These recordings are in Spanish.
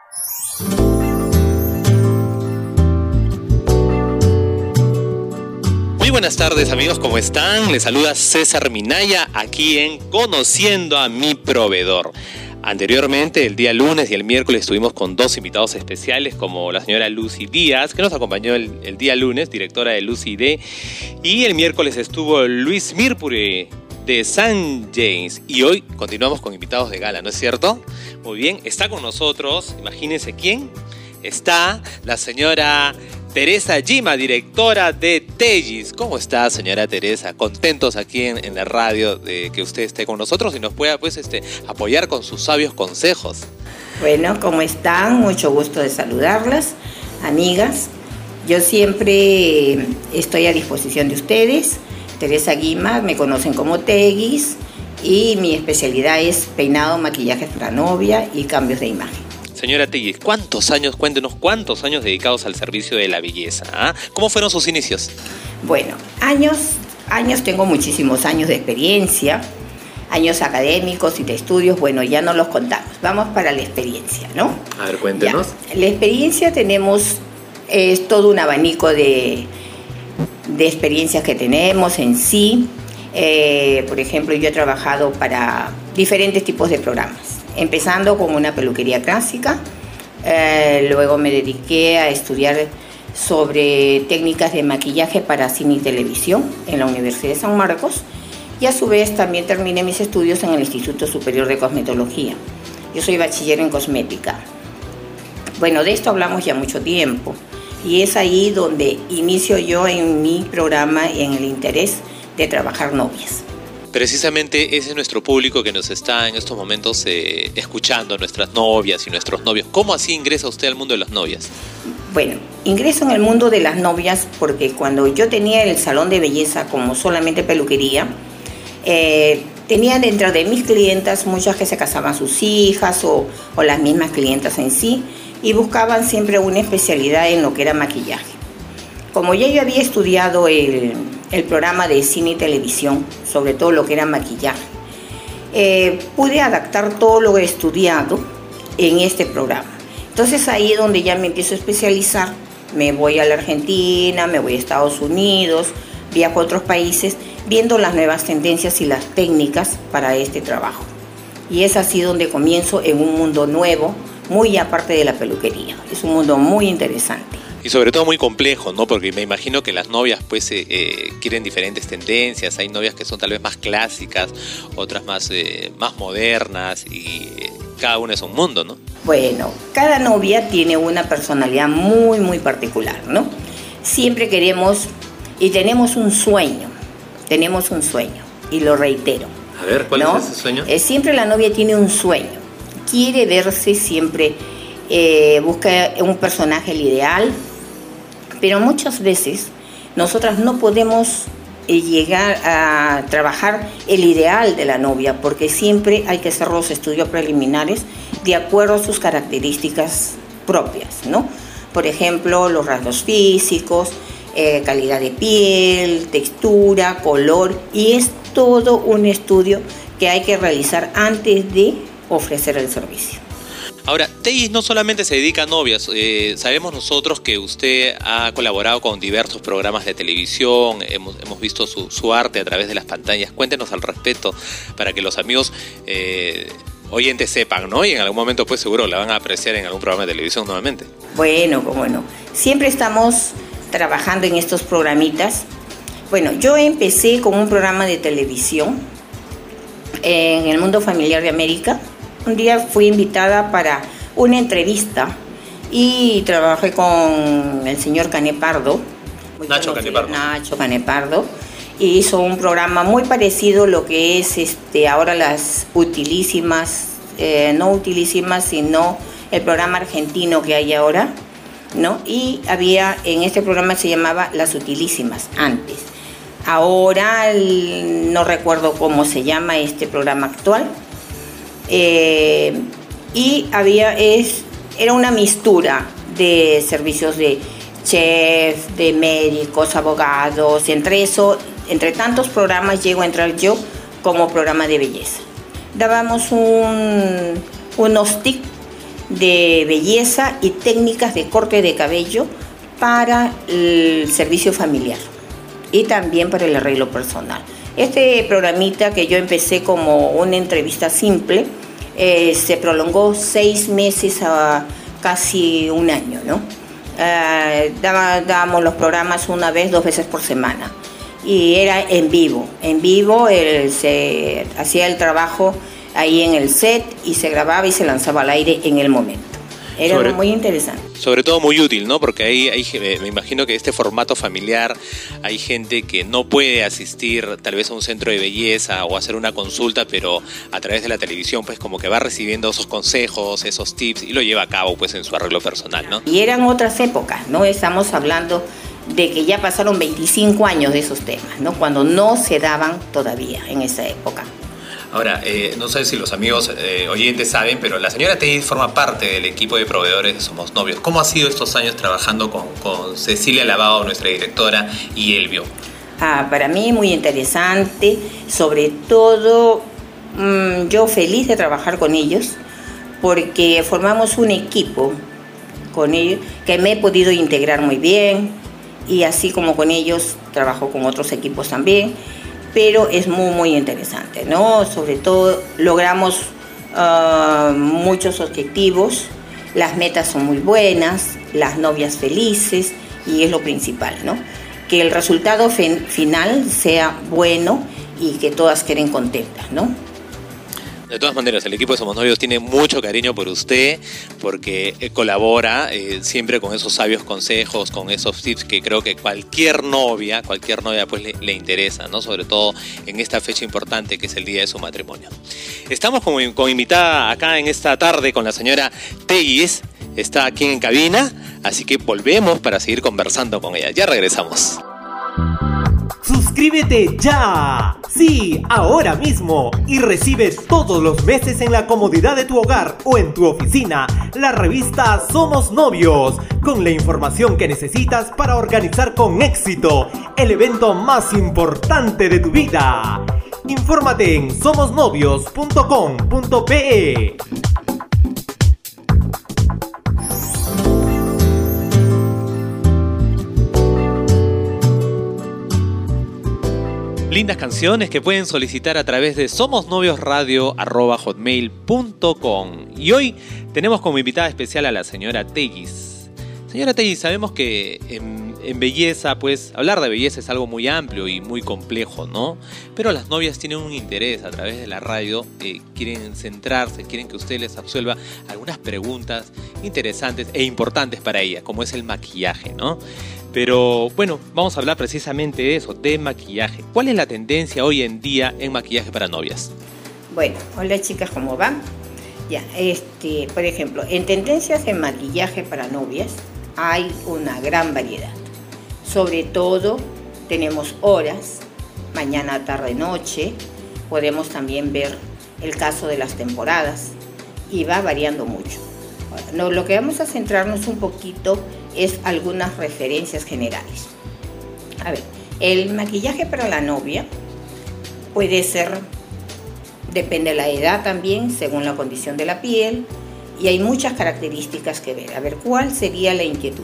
Muy buenas tardes, amigos, ¿cómo están? Les saluda César Minaya aquí en Conociendo a mi Proveedor. Anteriormente, el día lunes y el miércoles estuvimos con dos invitados especiales, como la señora Lucy Díaz, que nos acompañó el día lunes, directora de Lucy D. Y el miércoles estuvo Luis Mirpure de San James. Y hoy continuamos con invitados de gala, ¿no es cierto? Muy bien, está con nosotros, imagínense quién. Está la señora Teresa Gima, directora de Tegis. ¿Cómo está, señora Teresa? Contentos aquí en la radio de que usted esté con nosotros y nos pueda apoyar con sus sabios consejos. Bueno, ¿cómo están? Mucho gusto de saludarlas, amigas. Yo siempre estoy a disposición de ustedes. Teresa Gima, me conocen como Tegis, y mi especialidad es peinado, maquillaje para novia y cambios de imagen. Señora Tegis, cuéntenos cuántos años dedicados al servicio de la belleza, ¿ah? ¿Cómo fueron sus inicios? Bueno, años, tengo muchísimos años de experiencia, años académicos y de estudios, bueno, ya no los contamos. Vamos para la experiencia, ¿no? A ver, cuéntenos. Ya. La experiencia tenemos todo un abanico de experiencias que tenemos en sí. Por ejemplo, yo he trabajado para diferentes tipos de programas. Empezando con una peluquería clásica, luego me dediqué a estudiar sobre técnicas de maquillaje para cine y televisión en la Universidad de San Marcos, y a su vez también terminé mis estudios en el Instituto Superior de Cosmetología. Yo soy bachiller en cosmética. Bueno, de esto hablamos ya mucho tiempo, y es ahí donde inicio yo en mi programa y en el interés de trabajar novias. Precisamente ese es nuestro público que nos está en estos momentos escuchando, nuestras novias y nuestros novios. ¿Cómo así ingresa usted al mundo de las novias? Bueno, ingreso en el mundo de las novias porque cuando yo tenía el salón de belleza como solamente peluquería, tenía dentro de mis clientas muchas que se casaban sus hijas o las mismas clientas en sí, y buscaban siempre una especialidad en lo que era maquillaje. Como ya yo había estudiado el programa de cine y televisión, sobre todo lo que era maquillaje, pude adaptar todo lo que he estudiado en este programa. Entonces ahí es donde ya me empiezo a especializar. Me voy a la Argentina, me voy a Estados Unidos, viajo a otros países, viendo las nuevas tendencias y las técnicas para este trabajo. Y es así donde comienzo en un mundo nuevo, muy aparte de la peluquería. Es un mundo muy interesante. Y sobre todo muy complejo, ¿no? Porque me imagino que las novias quieren diferentes tendencias. Hay novias que son tal vez más clásicas, otras más modernas, y cada una es un mundo, ¿no? Bueno, cada novia tiene una personalidad muy, muy particular, ¿no? Siempre queremos y tenemos un sueño, y lo reitero. A ver, ¿cuál es ese sueño? Siempre la novia tiene un sueño, quiere verse siempre, busca un personaje el ideal, pero muchas veces nosotras no podemos llegar a trabajar el ideal de la novia, porque siempre hay que hacer los estudios preliminares de acuerdo a sus características propias, ¿no? Por ejemplo, los rasgos físicos, calidad de piel, textura, color, y es todo un estudio que hay que realizar antes de ofrecer el servicio. Ahora, Tegis no solamente se dedica a novias, sabemos nosotros que usted ha colaborado con diversos programas de televisión, hemos visto su arte a través de las pantallas. Cuéntenos al respecto para que los amigos oyentes sepan, ¿no? Y en algún momento pues seguro la van a apreciar en algún programa de televisión nuevamente. Bueno, cómo no. Siempre estamos trabajando en estos programitas. Bueno, yo empecé con un programa de televisión en el Mundo Familiar de América. Un día fui invitada para una entrevista y trabajé con el señor Canepardo. Nacho Canepardo. Y hizo un programa muy parecido a lo que es ahora las utilísimas, no utilísimas, sino el programa argentino que hay ahora, ¿no? Y había, en este programa se llamaba Las Utilísimas antes. Ahora no recuerdo cómo se llama este programa actual. Y era una mistura de servicios de chef, de médicos, abogados. Entre tantos programas llego a entrar yo como programa de belleza. Dábamos unos tips de belleza y técnicas de corte de cabello para el servicio familiar y también para el arreglo personal. Este programita que yo empecé como una entrevista simple, se prolongó 6 meses a casi un año, ¿no? Dábamos los programas 1 vez, 2 veces por semana y era en vivo. En vivo se hacía el trabajo ahí en el set y se grababa y se lanzaba al aire en el momento. Era muy interesante. Sobre todo muy útil, ¿no? Porque ahí me imagino que este formato familiar hay gente que no puede asistir tal vez a un centro de belleza o hacer una consulta, pero a través de la televisión pues como que va recibiendo esos consejos, esos tips y lo lleva a cabo pues en su arreglo personal, ¿no? Y eran otras épocas, ¿no? Estamos hablando de que ya pasaron 25 años de esos temas, ¿no? Cuando no se daban todavía en esa época. Ahora, no sé si los amigos oyentes saben, pero la señora Tegis forma parte del equipo de proveedores de Somos Novios. ¿Cómo ha sido estos años trabajando con Cecilia Lavado, nuestra directora, y Elvio? Para mí muy interesante, sobre todo yo feliz de trabajar con ellos, porque formamos un equipo con ellos que me he podido integrar muy bien, y así como con ellos trabajo con otros equipos también. Pero es muy interesante, ¿no? Sobre todo logramos muchos objetivos, las metas son muy buenas, las novias felices y es lo principal, ¿no? Que el resultado final sea bueno y que todas queden contentas, ¿no? De todas maneras, el equipo de Somos Novios tiene mucho cariño por usted porque colabora siempre con esos sabios consejos, con esos tips que creo que cualquier novia pues le interesa, ¿no? Sobre todo en esta fecha importante que es el día de su matrimonio. Estamos con invitada acá en esta tarde con la señora Tegis, está aquí en cabina, así que volvemos para seguir conversando con ella. Ya regresamos. ¡Suscríbete ya! Sí, ahora mismo. Y recibe todos los meses en la comodidad de tu hogar o en tu oficina la revista Somos Novios, con la información que necesitas para organizar con éxito el evento más importante de tu vida. Infórmate en somosnovios.com.pe. Lindas canciones que pueden solicitar a través de somosnoviosradio@hotmail.com. Y hoy tenemos como invitada especial a la señora Tegis. Señora Tegis, sabemos que en belleza, pues hablar de belleza es algo muy amplio y muy complejo, ¿no? Pero las novias tienen un interés a través de la radio, quieren centrarse, quieren que usted les absuelva algunas preguntas interesantes e importantes para ellas, como es el maquillaje, ¿no? Pero bueno, vamos a hablar precisamente de eso, de maquillaje. ¿Cuál es la tendencia hoy en día en maquillaje para novias? Bueno, hola chicas, ¿cómo van? Ya, por ejemplo, en tendencias en maquillaje para novias hay una gran variedad. Sobre todo tenemos horas, mañana, tarde, noche. Podemos también ver el caso de las temporadas y va variando mucho. No, lo que vamos a centrarnos un poquito es algunas referencias generales. A ver, el maquillaje para la novia puede ser, depende de la edad también, según la condición de la piel, y hay muchas características que ver. A ver, ¿cuál sería la inquietud?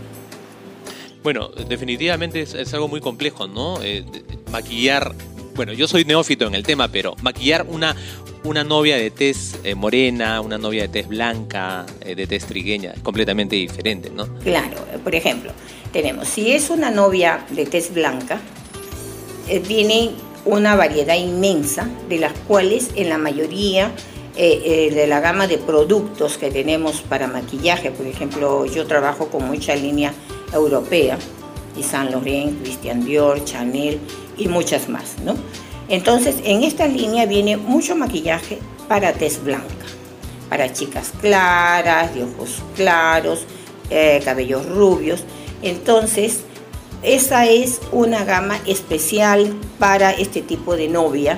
Bueno, definitivamente es algo muy complejo, ¿no? Maquillar, bueno, yo soy neófito en el tema, pero maquillar una novia de tez morena, una novia de tez blanca, de tez trigueña, es completamente diferente, ¿no? Claro, por ejemplo, tenemos, si es una novia de tez blanca, tiene una variedad inmensa, de las cuales en la mayoría de la gama de productos que tenemos para maquillaje, por ejemplo, yo trabajo con mucha línea europea, y Saint Laurent, Christian Dior, Chanel y muchas más, ¿no? Entonces, en esta línea viene mucho maquillaje para tez blanca, para chicas claras, de ojos claros, cabellos rubios. Entonces, esa es una gama especial para este tipo de novia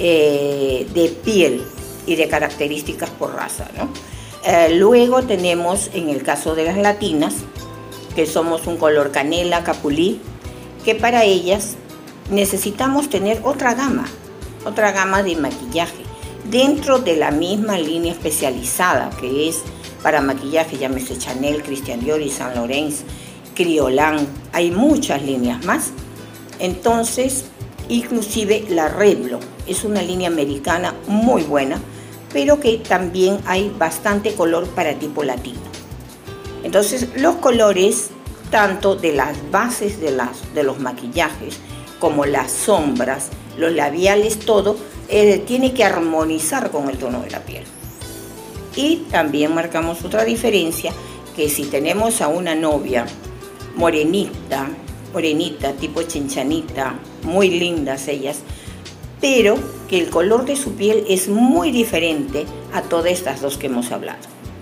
de piel y de características por raza, ¿no? Luego tenemos, en el caso de las latinas, que somos un color canela, capulí, que para ellas necesitamos tener otra gama de maquillaje dentro de la misma línea especializada, que es para maquillaje, llámese Chanel, Christian Dior y Saint Laurent, Kryolan, hay muchas líneas más. Entonces, inclusive la Revlon es una línea americana muy buena, pero que también hay bastante color para tipo latino. Entonces, los colores, tanto de las bases de los maquillajes, como las sombras, los labiales, todo, tiene que armonizar con el tono de la piel. Y también marcamos otra diferencia, que si tenemos a una novia morenita, tipo chinchanita, muy lindas ellas, pero que el color de su piel es muy diferente a todas estas dos que hemos hablado.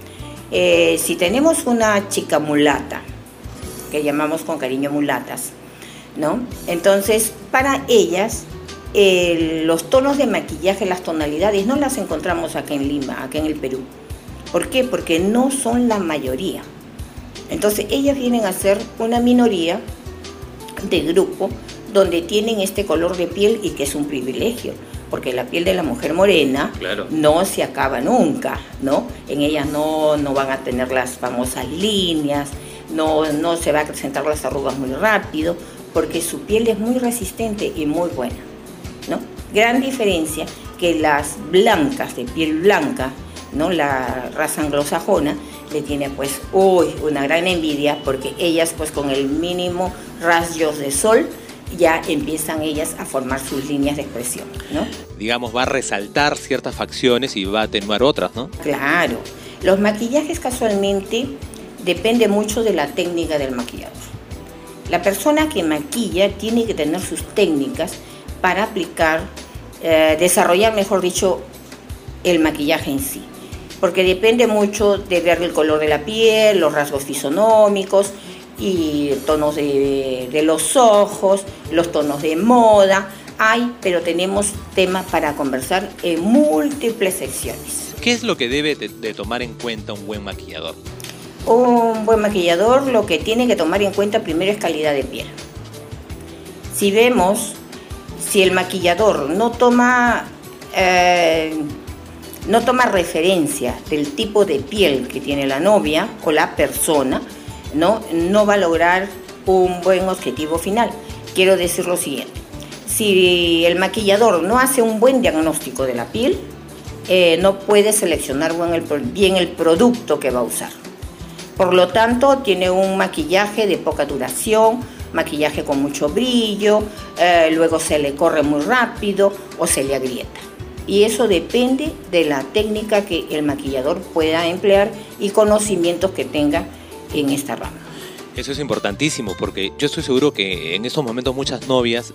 Si tenemos una chica mulata, que llamamos con cariño mulatas, ¿no? Entonces, para ellas, los tonos de maquillaje, las tonalidades, no las encontramos acá en Lima, acá en el Perú. ¿Por qué? Porque no son la mayoría. Entonces, ellas vienen a ser una minoría de grupo donde tienen este color de piel y que es un privilegio, porque la piel de la mujer morena, claro, no se acaba nunca, ¿no? En ellas no van a tener las famosas líneas, no se va a acrecentar las arrugas muy rápido, porque su piel es muy resistente y muy buena, ¿no? Gran diferencia que las blancas, de piel blanca, ¿no? La raza anglosajona le tiene pues una gran envidia, porque ellas pues con el mínimo rayos de sol ya empiezan ellas a formar sus líneas de expresión, ¿no? Digamos, va a resaltar ciertas facciones y va a atenuar otras, ¿no? Claro. Los maquillajes casualmente depende mucho de la técnica del maquillador. La persona que maquilla tiene que tener sus técnicas para aplicar, desarrollar, mejor dicho, el maquillaje en sí. Porque depende mucho de ver el color de la piel, los rasgos fisonómicos y tonos de los ojos, los tonos de moda. Pero tenemos temas para conversar en múltiples secciones. ¿Qué es lo que debe de tomar en cuenta un buen maquillador? Un buen maquillador lo que tiene que tomar en cuenta primero es calidad de piel. Si el maquillador no toma referencia del tipo de piel que tiene la novia o la persona, no va a lograr un buen objetivo final. Quiero decir lo siguiente: si el maquillador no hace un buen diagnóstico de la piel, no puede seleccionar bien el producto que va a usar. Por lo tanto, tiene un maquillaje de poca duración, maquillaje con mucho brillo, luego se le corre muy rápido o se le agrieta. Y eso depende de la técnica que el maquillador pueda emplear y conocimientos que tenga en esta rama. Eso es importantísimo, porque yo estoy seguro que en estos momentos muchas novias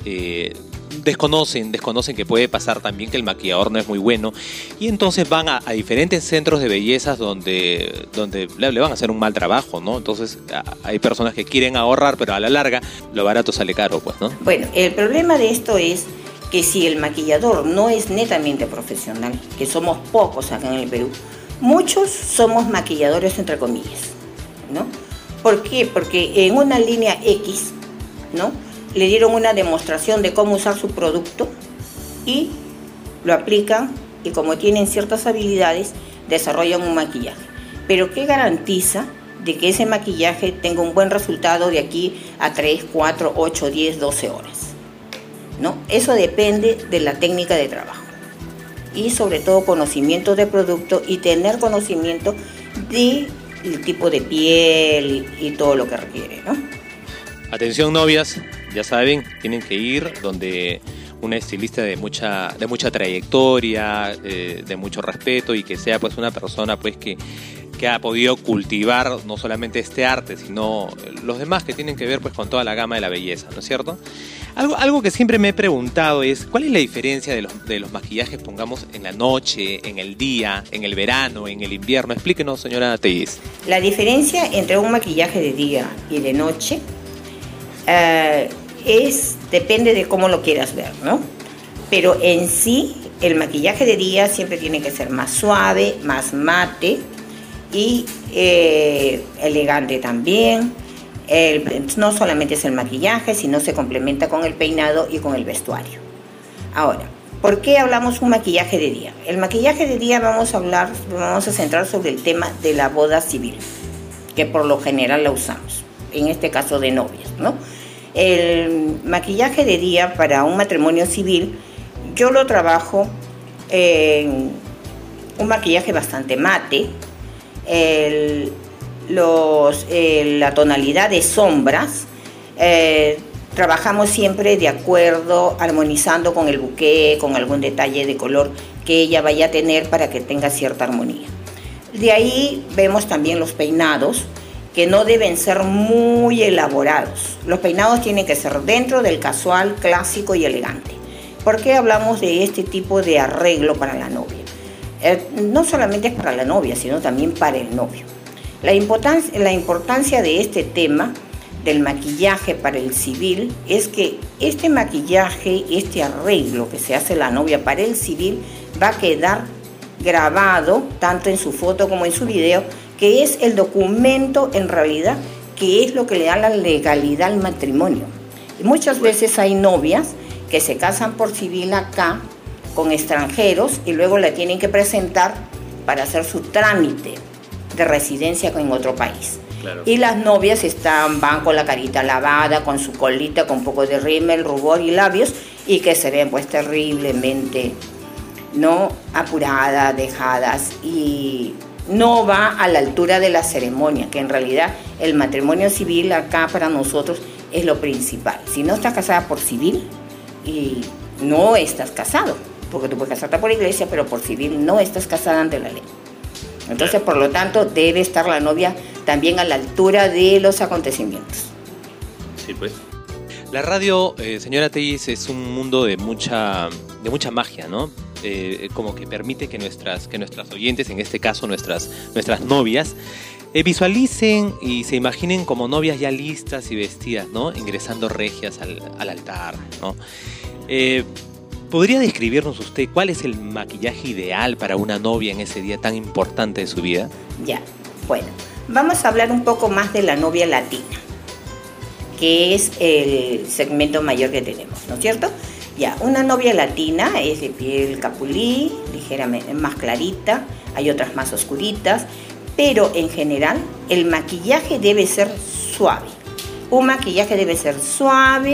desconocen que puede pasar también que el maquillador no es muy bueno, y entonces van a diferentes centros de bellezas donde le van a hacer un mal trabajo, ¿no? Entonces hay personas que quieren ahorrar, pero a la larga lo barato sale caro, pues, ¿no? Bueno, el problema de esto es que si el maquillador no es netamente profesional, que somos pocos acá en el Perú, muchos somos maquilladores entre comillas, ¿no? ¿Por qué? Porque en una línea X, ¿no?, le dieron una demostración de cómo usar su producto y lo aplican, y como tienen ciertas habilidades, desarrollan un maquillaje. Pero ¿qué garantiza de que ese maquillaje tenga un buen resultado de aquí a 3, 4, 8, 10, 12 horas? ¿No? Eso depende de la técnica de trabajo y sobre todo conocimiento de producto y tener conocimiento del tipo de piel y todo lo que requiere, ¿no? Atención, novias, ya saben, tienen que ir donde una estilista de mucha trayectoria, de mucho respeto, y que sea pues una persona pues que ha podido cultivar no solamente este arte, sino los demás que tienen que ver pues con toda la gama de la belleza, ¿no es cierto? Algo que siempre me he preguntado es: ¿cuál es la diferencia de los maquillajes, pongamos, en la noche, en el día, en el verano, en el invierno? Explíquenos, señora Teis. La diferencia entre un maquillaje de día y de noche depende de cómo lo quieras ver, ¿no? Pero en sí, el maquillaje de día siempre tiene que ser más suave, más mate y elegante también. No solamente es el maquillaje, sino se complementa con el peinado y con el vestuario. Ahora, ¿Por qué hablamos un maquillaje de día? El maquillaje de día vamos a centrar sobre el tema de la boda civil, que por lo general la usamos, en este caso de novias, ¿no? El maquillaje de día para un matrimonio civil, yo lo trabajo en un maquillaje bastante mate, la tonalidad de sombras, trabajamos siempre de acuerdo, armonizando con el buqué, con algún detalle de color que ella vaya a tener para que tenga cierta armonía. De ahí vemos también los peinados, que no deben ser muy elaborados. Los peinados tienen que ser dentro del casual, clásico y elegante. ¿Por qué hablamos de este tipo de arreglo para la novia? No solamente es para la novia, sino también para el novio. La importancia de este tema del maquillaje para el civil es que este maquillaje, este arreglo que se hace la novia para el civil va a quedar grabado tanto en su foto como en su video, que es el documento en realidad que es lo que le da la legalidad al matrimonio. Y muchas veces hay novias que se casan por civil acá con extranjeros y luego la tienen que presentar para hacer su trámite de residencia en otro país. Claro. Y las novias van con la carita lavada, con su colita, con un poco de rímel, rubor y labios, y que se ven pues terriblemente no apuradas, dejadas, y no va a la altura de la ceremonia, que en realidad el matrimonio civil acá para nosotros es lo principal. Si no estás casada por civil y no estás casado, porque tú puedes casarte por iglesia, pero por civil no estás casada ante la ley. Entonces, por lo tanto, debe estar la novia también a la altura de los acontecimientos. Sí, pues. La radio, señora Tellís, es un mundo de mucha magia, ¿no? Como que permite que nuestras oyentes, en este caso nuestras novias, visualicen y se imaginen como novias ya listas y vestidas, ¿no? Ingresando regias al altar, ¿no? ¿Podría describirnos usted cuál es el maquillaje ideal para una novia en ese día tan importante de su vida? Ya, bueno, vamos a hablar un poco más de la novia latina, que es el segmento mayor que tenemos, ¿no es cierto? Ya, una novia latina es de piel capulí, ligeramente más clarita, hay otras más oscuritas, pero en general el maquillaje debe ser suave. Un maquillaje debe ser suave,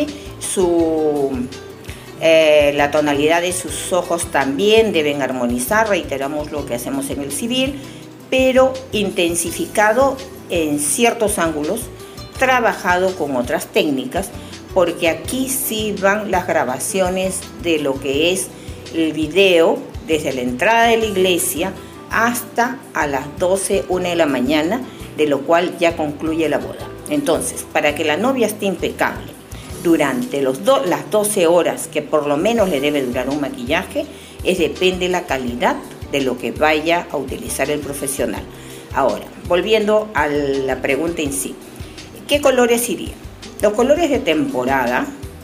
la tonalidad de sus ojos también deben armonizar, reiteramos lo que hacemos en el civil, pero intensificado en ciertos ángulos, trabajado con otras técnicas, porque aquí sí van las grabaciones de lo que es el video, desde la entrada de la iglesia hasta a las 12, 1 de la mañana, de lo cual ya concluye la boda. Entonces, para que la novia esté impecable durante las 12 horas que por lo menos le debe durar un maquillaje, depende la calidad de lo que vaya a utilizar el profesional. Ahora, volviendo a la pregunta en sí, ¿qué colores irían? Los colores de temporada,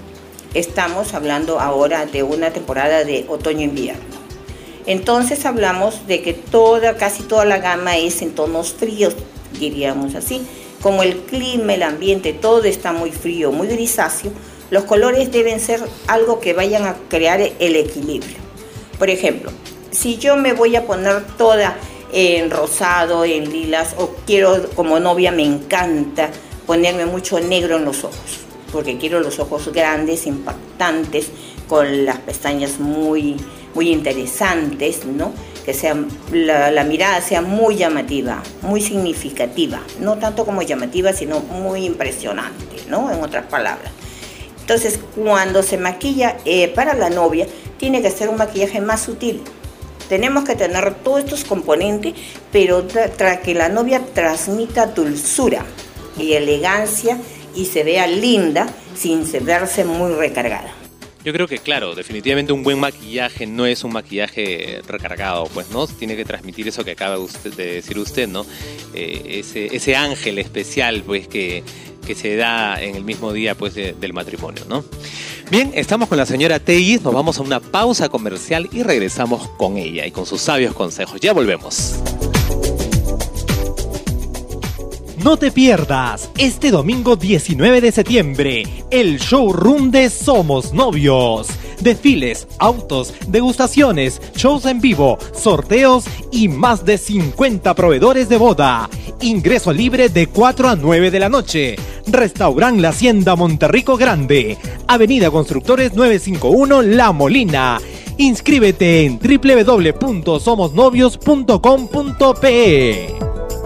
estamos hablando ahora de una temporada de otoño-invierno. Entonces hablamos de que casi toda la gama es en tonos fríos, diríamos así. Como el clima, el ambiente, todo está muy frío, muy grisáceo, los colores deben ser algo que vayan a crear el equilibrio. Por ejemplo, si yo me voy a poner toda en rosado, en lilas, o quiero, como novia me encanta ponerme mucho negro en los ojos, porque quiero los ojos grandes, impactantes, con las pestañas muy interesantes, ¿no? Que la mirada sea muy llamativa, muy significativa, no tanto como llamativa, sino muy impresionante, ¿no? En otras palabras. Entonces, cuando se maquilla para la novia, tiene que ser un maquillaje más sutil. Tenemos que tener todos estos componentes, pero para que la novia transmita dulzura y elegancia y se vea linda sin verse muy recargada. Yo creo que, claro, definitivamente un buen maquillaje no es un maquillaje recargado, pues, ¿no? Tiene que transmitir eso que acaba de decir usted, ¿no? Ese ángel especial, pues, que se da en el mismo día, pues, del matrimonio, ¿no? Bien, estamos con la señora Tellís, nos vamos a una pausa comercial y regresamos con ella y con sus sabios consejos. Ya volvemos. No te pierdas este domingo 19 de septiembre el showroom de Somos Novios. desfiles, autos, degustaciones, shows en vivo, sorteos y más de 50 proveedores de boda. Ingreso libre de 4 a 9 de la noche. Restaurant La Hacienda Monterrico Grande, Avenida Constructores 951 La Molina. Inscríbete en www.somosnovios.com.pe.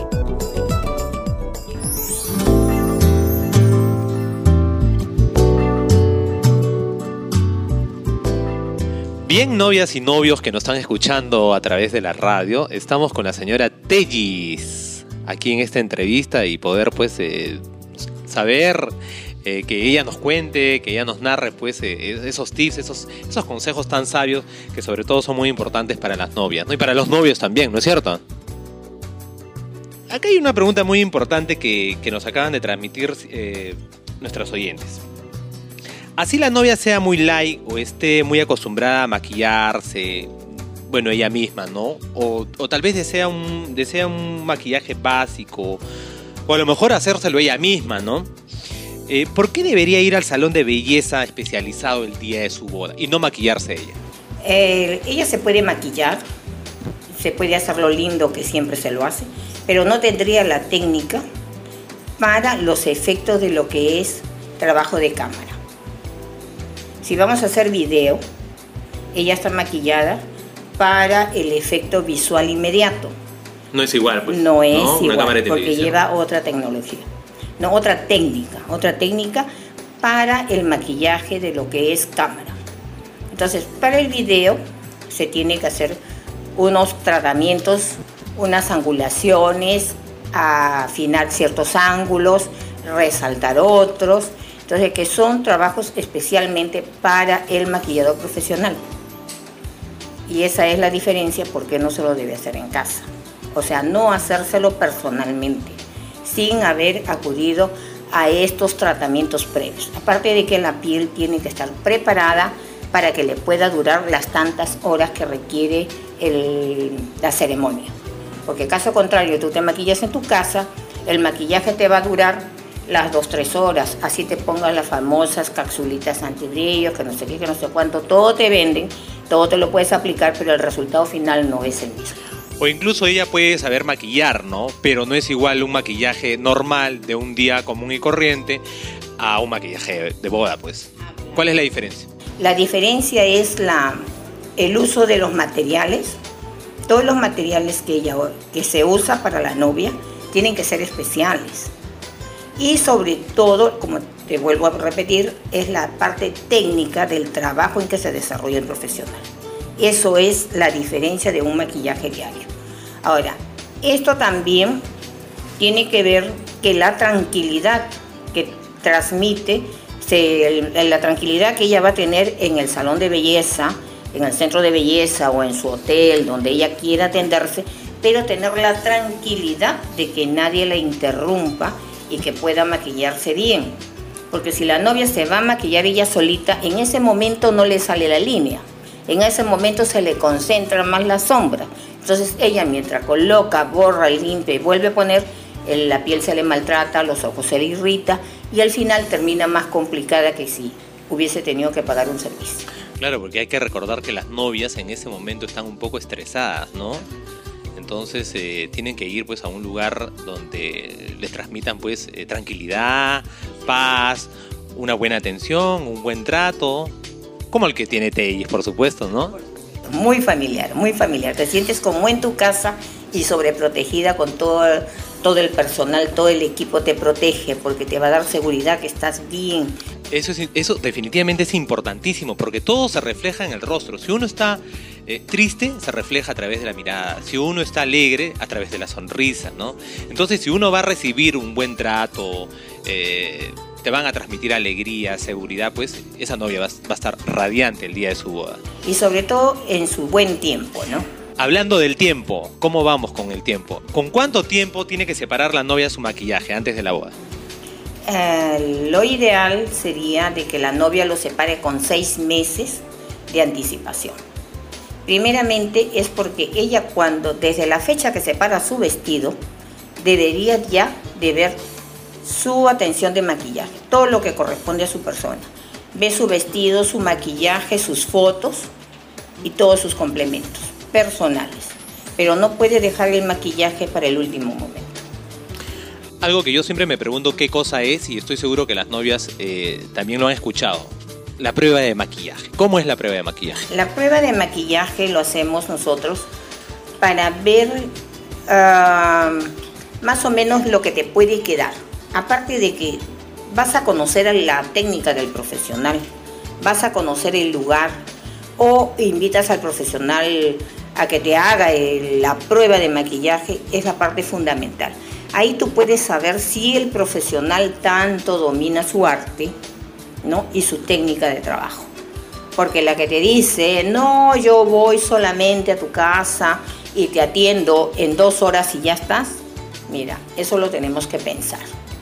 Bien, novias y novios que nos están escuchando a través de la radio, estamos con la señora Tellis aquí en esta entrevista y poder pues saber, que ella nos cuente, que ella nos narre pues esos tips, esos consejos tan sabios que sobre todo son muy importantes para las novias, ¿no? Y para los novios también, ¿no es cierto? Acá hay una pregunta muy importante que nos acaban de transmitir nuestros oyentes. Así la novia sea muy light o esté muy acostumbrada a maquillarse, bueno, ella misma, ¿no? O tal vez desea un maquillaje básico, o a lo mejor hacérselo ella misma, ¿no? ¿Por qué debería ir al salón de belleza especializado el día de su boda y no maquillarse ella? Ella se puede maquillar, se puede hacer lo lindo que siempre se lo hace, pero no tendría la técnica para los efectos de lo que es trabajo de cámara. Si vamos a hacer video, ella está maquillada para el efecto visual inmediato. No es igual, pues. No es igual, porque lleva otra tecnología. No, otra técnica para el maquillaje de lo que es cámara. Entonces, para el video se tiene que hacer unos tratamientos, unas angulaciones, afinar ciertos ángulos, resaltar otros. Entonces, que son trabajos especialmente para el maquillador profesional. Y esa es la diferencia porque no se lo debe hacer en casa. O sea, no hacérselo personalmente, sin haber acudido a estos tratamientos previos. Aparte de que la piel tiene que estar preparada para que le pueda durar las tantas horas que requiere la ceremonia. Porque caso contrario, tú te maquillas en tu casa, el maquillaje te va a durar las 2-3 horas, así te pongan las famosas capsulitas antibrillo, que no sé qué, que no sé cuánto, todo te venden, todo te lo puedes aplicar, pero el resultado final no es el mismo. O incluso ella puede saber maquillar, ¿no? Pero no es igual un maquillaje normal de un día común y corriente a un maquillaje de boda, pues. ¿Cuál es la diferencia? La diferencia es el uso de los materiales. Todos los materiales que se usa para la novia tienen que ser especiales. Y sobre todo, como te vuelvo a repetir, es la parte técnica del trabajo en que se desarrolla el profesional. Eso es la diferencia de un maquillaje diario. Ahora, esto también tiene que ver que la tranquilidad que transmite, la tranquilidad que ella va a tener en el salón de belleza, en el centro de belleza o en su hotel, donde ella quiera atenderse, pero tener la tranquilidad de que nadie la interrumpa y que pueda maquillarse bien. Porque si la novia se va a maquillar ella solita, en ese momento no le sale la línea. En ese momento se le concentra más la sombra. Entonces ella mientras coloca, borra, limpia y vuelve a poner, la piel se le maltrata, los ojos se le irrita y al final termina más complicada que si hubiese tenido que pagar un servicio. Claro, porque hay que recordar que las novias en ese momento están un poco estresadas, ¿no? Entonces tienen que ir pues a un lugar donde les transmitan pues tranquilidad, paz, una buena atención, un buen trato, como el que tiene Tellis, por supuesto, ¿no? Muy familiar, muy familiar. Te sientes como en tu casa y sobreprotegida con todo el personal, todo el equipo te protege porque te va a dar seguridad que estás bien. Eso definitivamente es importantísimo porque todo se refleja en el rostro. Si uno está triste, se refleja a través de la mirada. Si uno está alegre, a través de la sonrisa, ¿no? Entonces, si uno va a recibir un buen trato, te van a transmitir alegría, seguridad, pues esa novia va a estar radiante el día de su boda. Y sobre todo en su buen tiempo, ¿no? Hablando del tiempo, ¿cómo vamos con el tiempo? ¿Con cuánto tiempo tiene que separar la novia su maquillaje antes de la boda? Lo ideal sería de que la novia lo separe con 6 meses de anticipación. Primeramente es porque ella desde la fecha que separa su vestido, debería ya de ver su atención de maquillaje, todo lo que corresponde a su persona. ve su vestido, su maquillaje, sus fotos y todos sus complementos personales. Pero no puede dejar el maquillaje para el último momento. Algo que yo siempre me pregunto qué cosa es, y estoy seguro que las novias también lo han escuchado. La prueba de maquillaje. ¿Cómo es la prueba de maquillaje? La prueba de maquillaje lo hacemos nosotros para ver más o menos lo que te puede quedar. Aparte de que vas a conocer la técnica del profesional, vas a conocer el lugar o invitas al profesional a que te haga la prueba de maquillaje, es la parte fundamental. Ahí tú puedes saber si el profesional tanto domina su arte, ¿no? Y su técnica de trabajo. Porque la que te dice, no, yo voy solamente a tu casa y te atiendo en 2 horas y ya estás, mira, eso lo tenemos que pensar.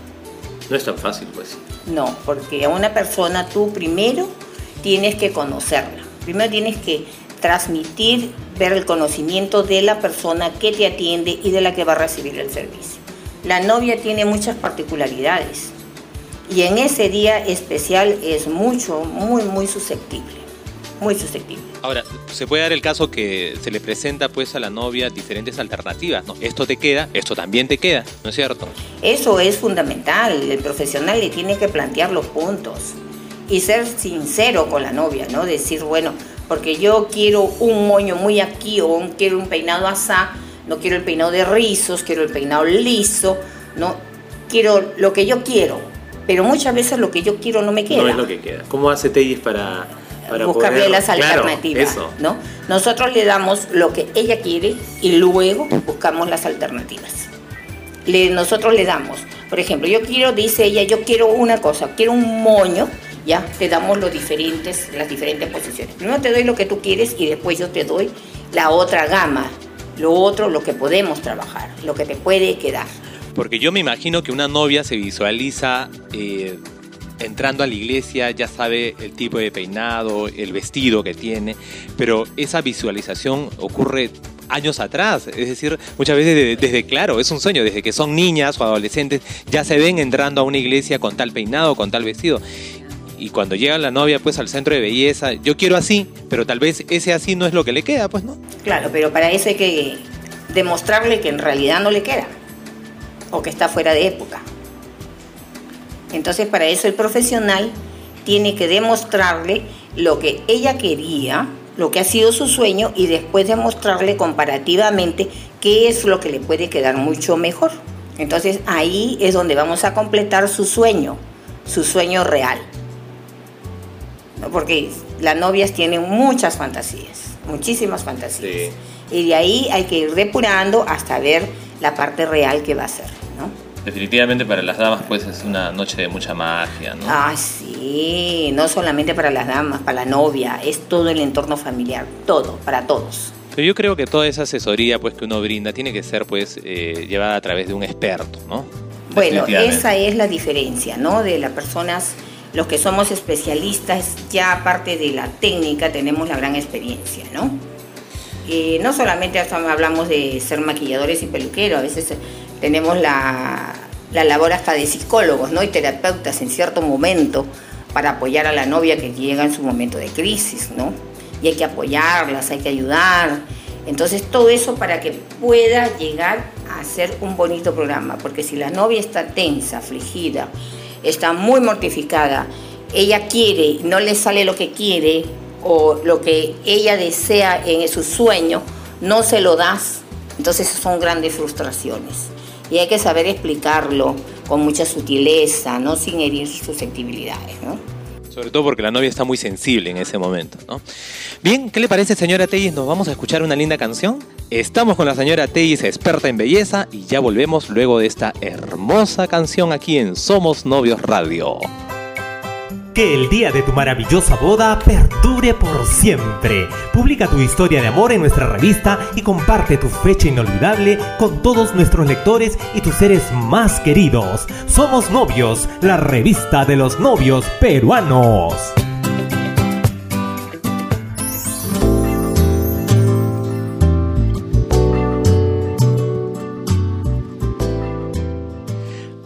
No es tan fácil, pues. No, porque a una persona tú primero tienes que conocerla. Primero tienes que transmitir, ver el conocimiento de la persona que te atiende y de la que va a recibir el servicio. La novia tiene muchas particularidades y en ese día especial es muy susceptible. Muy susceptible. Ahora, se puede dar el caso que se le presenta pues a la novia diferentes alternativas, ¿no? Esto te queda, esto también te queda, ¿no es cierto? Eso es fundamental. El profesional le tiene que plantear los puntos y ser sincero con la novia, ¿no? Decir, bueno, porque yo quiero un moño muy aquí o quiero un peinado asá, no quiero el peinado de rizos, quiero el peinado liso, no quiero lo que yo quiero, pero muchas veces lo que yo quiero no me queda. No es lo que queda. ¿Cómo hace Tellys para buscarle poder... las alternativas? Claro, ¿no? Nosotros le damos lo que ella quiere y luego buscamos las alternativas. Nosotros le damos, por ejemplo, dice ella, yo quiero una cosa, quiero un moño, ya te damos las diferentes posiciones. Primero te doy lo que tú quieres y después yo te doy la otra gama, lo que podemos trabajar, lo que te puede quedar. Porque yo me imagino que una novia se visualiza entrando a la iglesia, ya sabe el tipo de peinado, el vestido que tiene, pero esa visualización ocurre años atrás, es decir, muchas veces desde es un sueño, desde que son niñas o adolescentes, ya se ven entrando a una iglesia con tal peinado, con tal vestido. Y cuando llega la novia pues al centro de belleza, yo quiero así, pero tal vez ese así no es lo que le queda, pues, ¿no? Claro, pero para eso hay que demostrarle que en realidad no le queda o que está fuera de época. Entonces, para eso el profesional tiene que demostrarle lo que ella quería, lo que ha sido su sueño, y después demostrarle comparativamente qué es lo que le puede quedar mucho mejor. Entonces, ahí es donde vamos a completar su sueño real. ¿No? Porque las novias tienen muchas fantasías, muchísimas fantasías. Sí. Y de ahí hay que ir depurando hasta ver la parte real que va a ser, ¿no? Definitivamente para las damas pues es una noche de mucha magia, ¿no? Ah, sí, no solamente para las damas, para la novia, es todo el entorno familiar, todo, para todos. Pero yo creo que toda esa asesoría pues que uno brinda tiene que ser pues llevada a través de un experto, ¿no? Bueno, esa es la diferencia, ¿no? De las personas, los que somos especialistas, ya aparte de la técnica tenemos la gran experiencia, ¿no? No solamente hablamos de ser maquilladores y peluqueros, a veces tenemos la labor hasta de psicólogos, ¿no? Y terapeutas en cierto momento para apoyar a la novia que llega en su momento de crisis, ¿no? Y hay que apoyarlas, hay que ayudar. Entonces todo eso para que pueda llegar a ser un bonito programa, porque si la novia está tensa, afligida, está muy mortificada, ella quiere, no le sale lo que quiere o lo que ella desea en su sueño, no se lo das, entonces son grandes frustraciones. Y hay que saber explicarlo con mucha sutileza, no sin herir susceptibilidades, ¿no? Sobre todo porque la novia está muy sensible en ese momento, ¿no? Bien, ¿qué le parece, señora Tellys? ¿Nos vamos a escuchar una linda canción? Estamos con la señora Tellys, experta en belleza, y ya volvemos luego de esta hermosa canción aquí en Somos Novios Radio. Que el día de tu maravillosa boda perdure por siempre. Publica tu historia de amor en nuestra revista y comparte tu fecha inolvidable con todos nuestros lectores y tus seres más queridos. Somos Novios, la revista de los novios peruanos.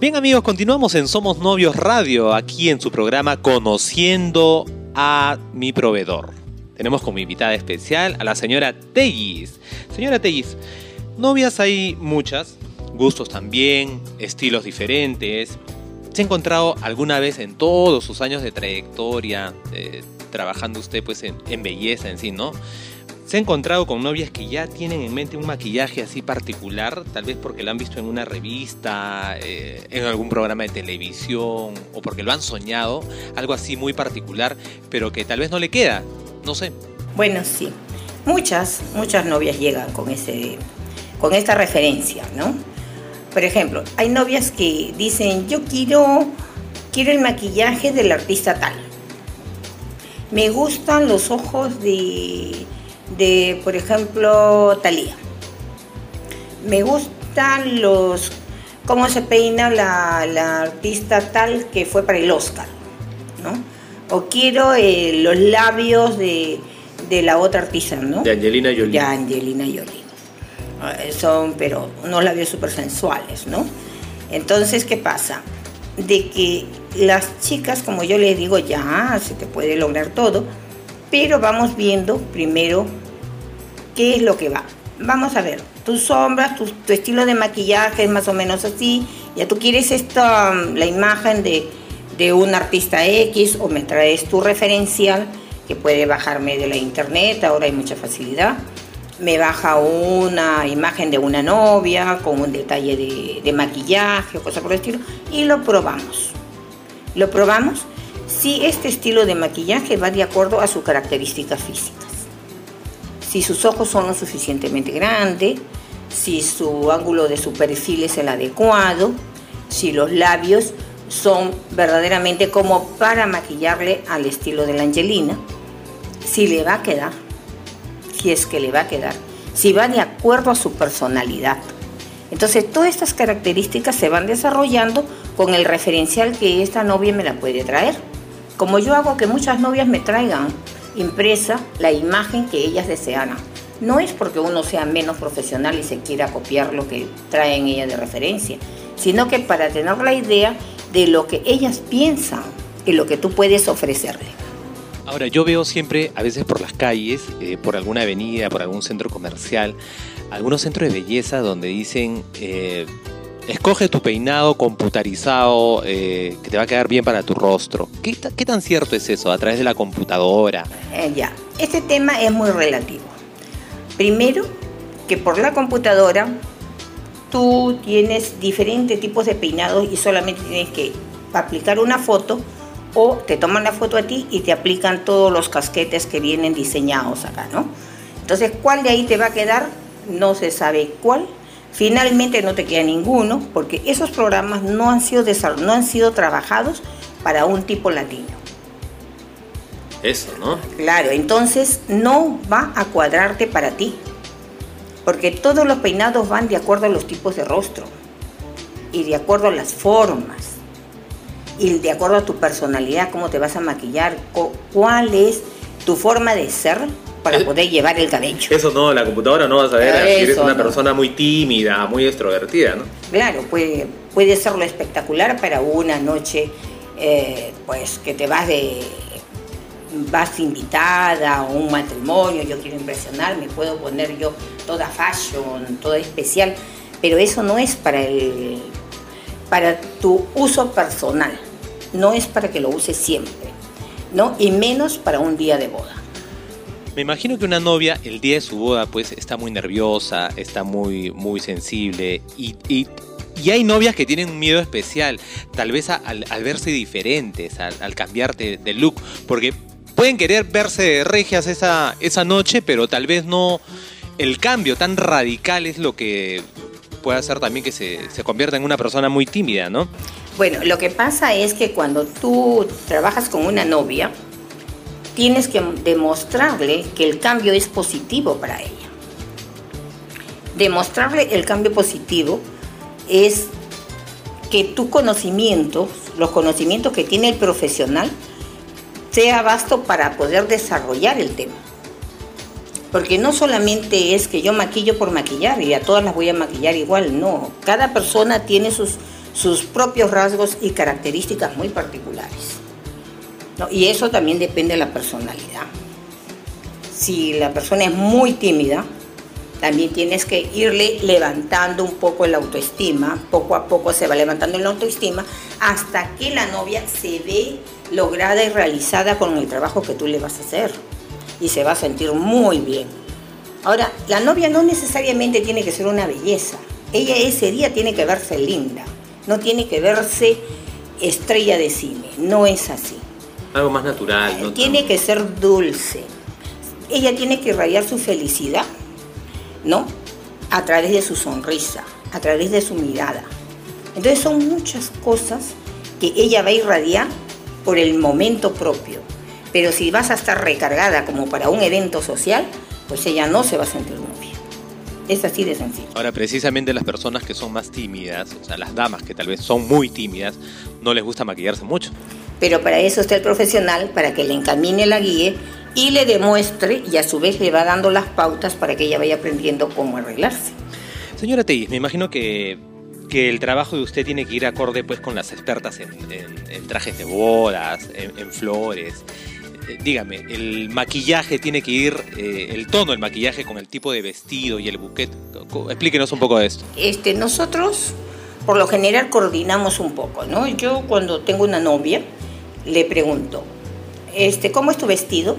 Bien amigos, continuamos en Somos Novios Radio, aquí en su programa Conociendo a mi proveedor. Tenemos como invitada especial a la señora Tellis. Señora Tellis, novias hay muchas, gustos también, estilos diferentes. ¿Se ha encontrado alguna vez en todos sus años de trayectoria, trabajando usted pues en belleza en sí, ¿no? ¿Se ha encontrado con novias que ya tienen en mente un maquillaje así particular? Tal vez porque lo han visto en una revista, en algún programa de televisión, o porque lo han soñado, algo así muy particular, pero que tal vez no le queda, no sé. Bueno, sí. Muchas novias llegan con esta referencia, ¿no? Por ejemplo, hay novias que dicen, yo quiero el maquillaje del artista tal. Me gustan los ojos de por ejemplo, Thalía. Me gustan cómo se peina la artista tal que fue para el Oscar, ¿no? O quiero los labios de la otra artista, ¿no? De Angelina Jolie. De Angelina Jolie. Son, pero unos labios súper sensuales, ¿no? Entonces, ¿qué pasa? De que las chicas, como yo les digo, ya se te puede lograr todo, pero vamos viendo primero qué es lo que va. Vamos a ver, tus sombras, tu estilo de maquillaje es más o menos así. Ya tú quieres la imagen de un artista X, o me traes tu referencial, que puede bajarme de la internet, ahora hay mucha facilidad. Me baja una imagen de una novia con un detalle de maquillaje o cosa por el estilo, y lo probamos. Lo probamos si este estilo de maquillaje va de acuerdo a sus características físicas. Si sus ojos son lo suficientemente grandes, si su ángulo de su perfil es el adecuado, si los labios son verdaderamente como para maquillarle al estilo de la Angelina, si le va a quedar, si es que le va a quedar, si va de acuerdo a su personalidad. Entonces todas estas características se van desarrollando con el referencial que esta novia me la puede traer. Como yo hago que muchas novias me traigan impresa la imagen que ellas desean. No es porque uno sea menos profesional y se quiera copiar lo que traen ellas de referencia, sino que para tener la idea de lo que ellas piensan y lo que tú puedes ofrecerle. Ahora, yo veo siempre, a veces por las calles, por alguna avenida, por algún centro comercial, algunos centros de belleza donde dicen, escoge tu peinado computarizado que te va a quedar bien para tu rostro. ¿Qué tan cierto es eso a través de la computadora? Este tema es muy relativo. Primero, que por la computadora tú tienes diferentes tipos de peinados y solamente tienes que aplicar una foto, o te toman la foto a ti y te aplican todos los casquetes que vienen diseñados acá, ¿no? Entonces, ¿cuál de ahí te va a quedar? No se sabe cuál. Finalmente no te queda ninguno, porque esos programas no han sido trabajados para un tipo latino. Eso, ¿no? Claro, entonces no va a cuadrarte para ti, porque todos los peinados van de acuerdo a los tipos de rostro y de acuerdo a las formas y de acuerdo a tu personalidad, cómo te vas a maquillar, cuál es tu forma de ser para poder llevar el cabello. Eso no, la computadora no va a saber si eres una persona muy tímida, muy extrovertida, ¿no? Claro, puede ser lo espectacular para una noche, pues que te vas invitada a un matrimonio, yo quiero impresionar, me puedo poner yo toda fashion, toda especial, pero eso no es para tu uso personal, no es para que lo uses siempre, ¿no? Y menos para un día de boda. Me imagino que una novia, el día de su boda, pues está muy nerviosa, está muy, muy sensible y hay novias que tienen un miedo especial, tal vez al verse diferentes, al cambiar de look, porque pueden querer verse regias esa noche, pero tal vez no, el cambio tan radical es lo que puede hacer también que se convierta en una persona muy tímida, ¿no? Bueno, lo que pasa es que cuando tú trabajas con una novia, tienes que demostrarle que el cambio es positivo para ella. Demostrarle el cambio positivo es que tu conocimiento, los conocimientos que tiene el profesional, sea vasto para poder desarrollar el tema. Porque no solamente es que yo maquillo por maquillar y a todas las voy a maquillar igual, no. Cada persona tiene sus sus propios rasgos y características muy particulares, ¿no? Y eso también depende de la personalidad. Si la persona es muy tímida, también tienes que irle levantando un poco la autoestima. Poco a poco se va levantando la autoestima hasta que la novia se ve lograda y realizada con el trabajo que tú le vas a hacer. Y se va a sentir muy bien. Ahora, la novia no necesariamente tiene que ser una belleza. Ella ese día tiene que verse linda. No tiene que verse estrella de cine. No es así. Algo más natural, ¿no? Tiene que ser dulce. Ella tiene que irradiar su felicidad, ¿no? A través de su sonrisa, a través de su mirada. Entonces son muchas cosas que ella va a irradiar por el momento propio. Pero si vas a estar recargada como para un evento social, pues ella no se va a sentir muy bien. Es así de sencillo. Ahora, precisamente las personas que son más tímidas, o sea, las damas que tal vez son muy tímidas, no les gusta maquillarse mucho. Pero para eso está el profesional, para que le encamine, la guíe y le demuestre, y a su vez le va dando las pautas para que ella vaya aprendiendo cómo arreglarse. Señora Teis, me imagino que el trabajo de usted tiene que ir acorde pues con las expertas en trajes de bodas, en flores. Dígame, ¿el maquillaje tiene que ir, el tono del maquillaje con el tipo de vestido y el buquet? Explíquenos un poco de esto. Nosotros, por lo general, coordinamos un poco, ¿no? Yo cuando tengo una novia, le pregunto, ¿cómo es tu vestido?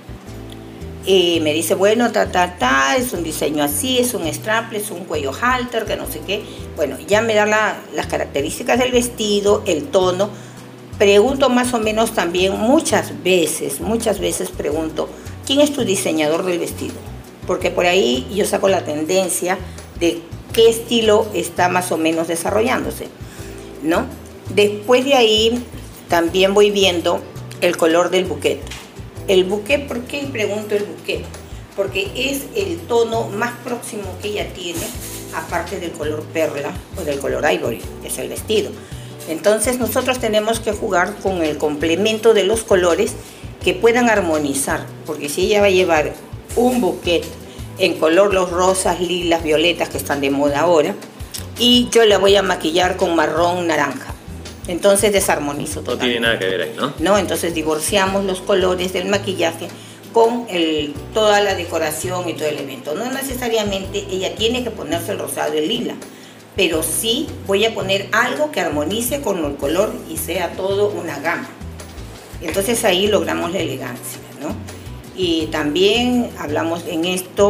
Y me dice, bueno, es un diseño así, es un strapless, es un cuello halter, que no sé qué. Bueno, ya me da las características del vestido, el tono. Pregunto más o menos también, muchas veces pregunto, ¿quién es tu diseñador del vestido? Porque por ahí yo saco la tendencia de qué estilo está más o menos desarrollándose, ¿no? Después de ahí también voy viendo el color del buquet. El buquet, ¿por qué pregunto el buquet? Porque es el tono más próximo que ella tiene, aparte del color perla o del color ivory, que es el vestido. Entonces nosotros tenemos que jugar con el complemento de los colores que puedan armonizar, porque si ella va a llevar un buquet en color los rosas, lilas, violetas que están de moda ahora, y yo la voy a maquillar con marrón, naranja, entonces desarmonizo totalmente. No tiene nada que ver ahí, ¿no? No, entonces divorciamos los colores del maquillaje con toda la decoración y todo el evento. No necesariamente ella tiene que ponerse el rosado y el lila, pero sí voy a poner algo que armonice con el color y sea todo una gama. Entonces ahí logramos la elegancia, ¿no? Y también hablamos en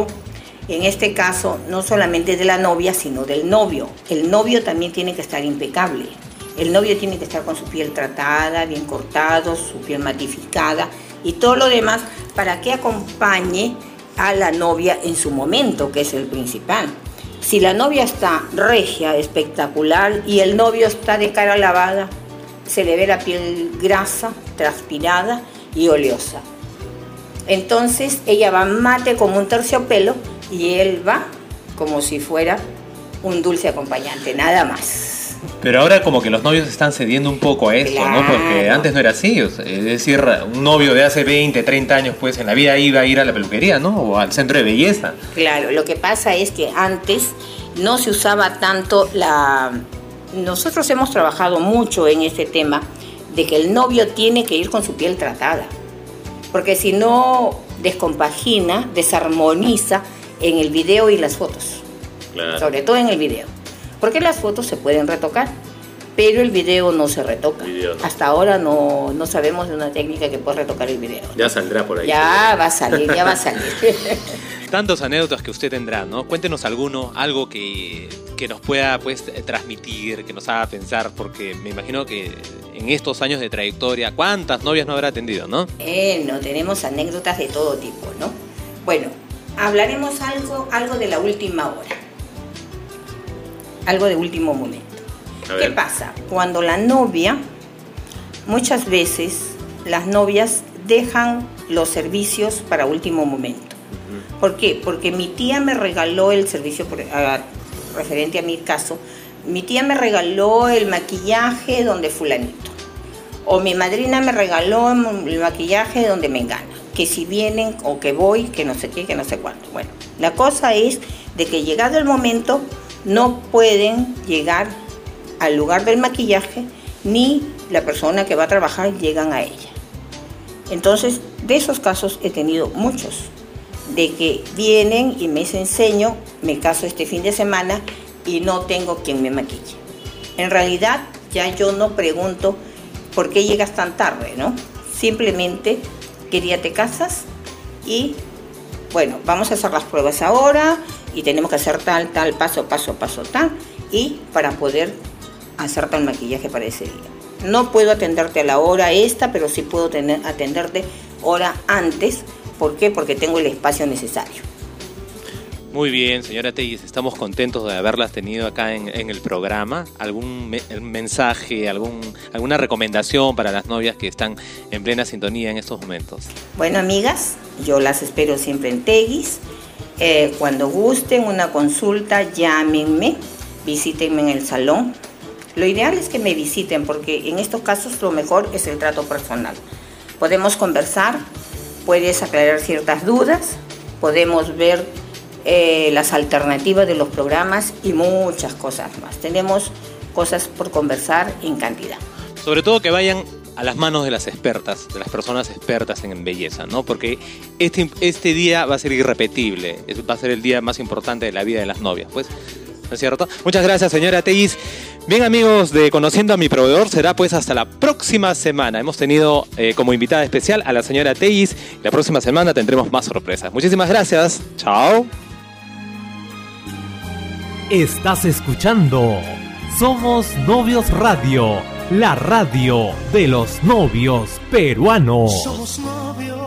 este caso, no solamente de la novia, sino del novio. El novio también tiene que estar impecable. El novio tiene que estar con su piel tratada, bien cortado, su piel matificada y todo lo demás para que acompañe a la novia en su momento, que es el principal. Si la novia está regia, espectacular, y el novio está de cara lavada, se le ve la piel grasa, transpirada y oleosa. Entonces ella va mate como un terciopelo y él va como si fuera un dulce acompañante, nada más. Pero ahora como que los novios están cediendo un poco a esto, Claro. ¿no? Porque antes no era así, o sea, es decir, un novio de hace 20, 30 años, pues en la vida iba a ir a la peluquería, ¿no? O al centro de belleza. Claro, lo que pasa es que antes no se usaba tanto Nosotros hemos trabajado mucho en este tema de que el novio tiene que ir con su piel tratada, porque si no descompagina, desarmoniza en el video y las fotos, Claro. sobre todo en el video, porque las fotos se pueden retocar, pero el video no se retoca. Video no. Hasta ahora no sabemos de una técnica que pueda retocar el video. Ya saldrá por ahí. Ya va a salir. Tantos anécdotas que usted tendrá, ¿no? Cuéntenos algo que nos pueda pues transmitir, que nos haga pensar, porque me imagino que en estos años de trayectoria, ¿cuántas novias no habrá atendido, no? No tenemos anécdotas de todo tipo, ¿no? Bueno, hablaremos algo de la última hora, algo de último momento. ¿Qué pasa? Cuando la novia, muchas veces las novias dejan los servicios para último momento. ¿Por qué? Porque mi tía me regaló el servicio, referente a mi caso, mi tía me regaló el maquillaje donde fulanito, o mi madrina me regaló el maquillaje donde me engana, que si vienen o que voy, que no sé qué, que no sé cuánto. Bueno, la cosa es de que llegado el momento no pueden llegar al lugar del maquillaje, ni la persona que va a trabajar llegan a ella. Entonces, de esos casos he tenido muchos, de que vienen y me enseño, me caso este fin de semana y no tengo quien me maquille. En realidad, ya yo no pregunto por qué llegas tan tarde, ¿no? Simplemente, ¿qué día te casas? Y, bueno, vamos a hacer las pruebas ahora y tenemos que hacer tal, paso, tal, y para poder hacer tal maquillaje para ese día. No puedo atenderte a la hora esta, pero sí puedo atenderte hora antes. ¿Por qué? Porque tengo el espacio necesario. Muy bien, señora Teguis, estamos contentos de haberlas tenido acá en el programa. ¿Algún mensaje, alguna recomendación para las novias que están en plena sintonía en estos momentos? Bueno, amigas, yo las espero siempre en Teguis. Cuando gusten una consulta, llámenme, visítenme en el salón. Lo ideal es que me visiten porque en estos casos lo mejor es el trato personal. Podemos conversar, puedes aclarar ciertas dudas, podemos ver las alternativas de los programas y muchas cosas más. Tenemos cosas por conversar en cantidad. Sobre todo que vayan a las manos de las expertas, de las personas expertas en belleza, ¿no? Porque este día va a ser irrepetible, va a ser el día más importante de la vida de las novias, pues, ¿no es cierto? Muchas gracias, señora Teguis. Bien, amigos de Conociendo a mi Proveedor, será pues hasta la próxima semana. Hemos tenido como invitada especial a la señora Teguis. La próxima semana tendremos más sorpresas. Muchísimas gracias. Chao. Estás escuchando Somos Novios Radio, la radio de los novios peruanos. Somos novios.